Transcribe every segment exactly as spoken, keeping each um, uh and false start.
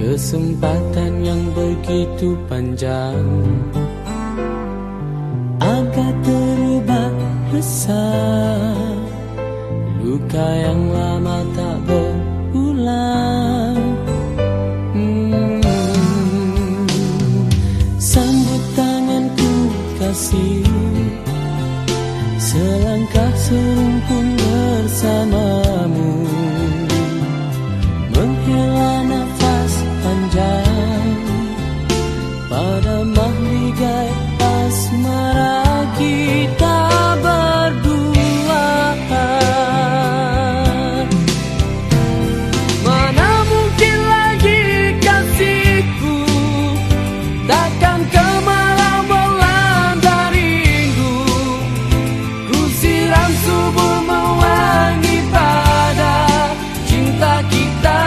Kesempatan yang begitu panjang agak terubah resah. Luka yang lama tak berulang. hmm. Sambut tanganku kasih, selangkah serumpun bersamamu. Menghela nafas panjang pada mahligai asmara kita berdua. Mana mungkin lagi kasihku, takkan kemarau melanda rindu. Ku siram subuh mewangi pada cinta kita.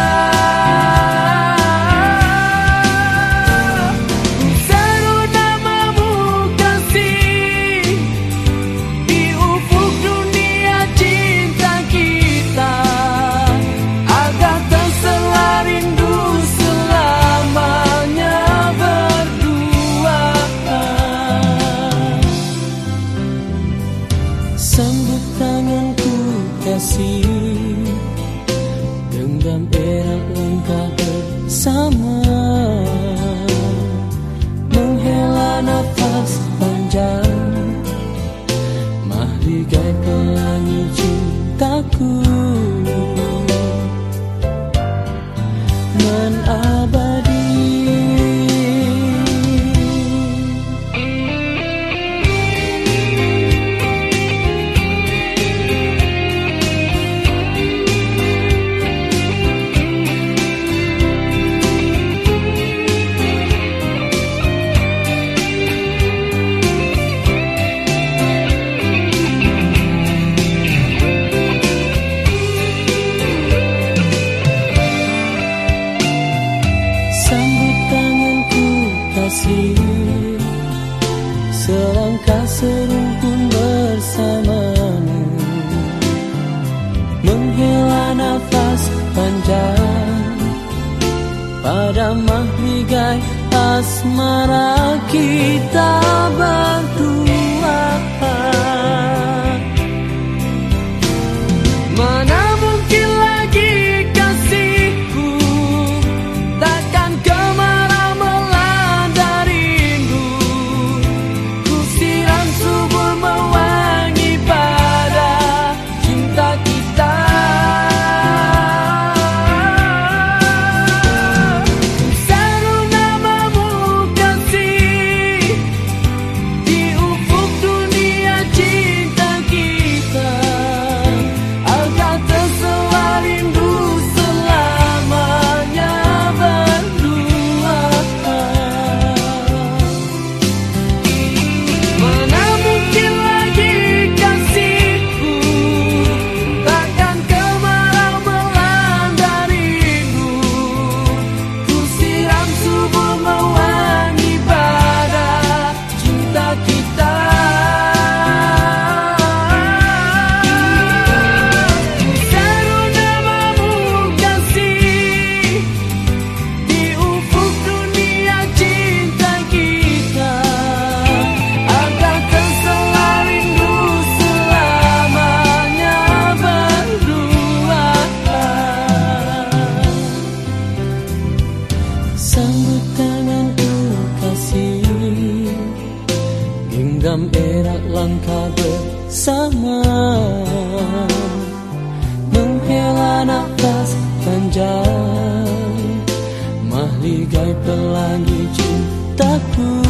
Sambut tanganku kasih, genggam erat langkah bersama. Menghela nafas panjang, mahligai pelangi cintaku nan abadi. Selangkah serumpun bersamamu. Menghela nafas panjang pada mahligai asmara kita berdua. Mana mungkin lagi kasihku, takkan kemarau melanda rindu. Ku siram subur mewangi pada cinta kita. Ku seru namamu kasih di ufuk dunia cinta kita, agar tersewa rindu selamanya berdua. Mana mungkin lagi kasihku, takkan kemarau melanda rindu. Ku siram subur mewangi pada cinta kita. Ku seru namamu kasih di ufuk dunia cinta kita, agar tersewa rindu selamanya berdua. Sambut tanganku kasih, genggam erat langkah bersama. Menghela nafas panjang, mahligai pelangi cintaku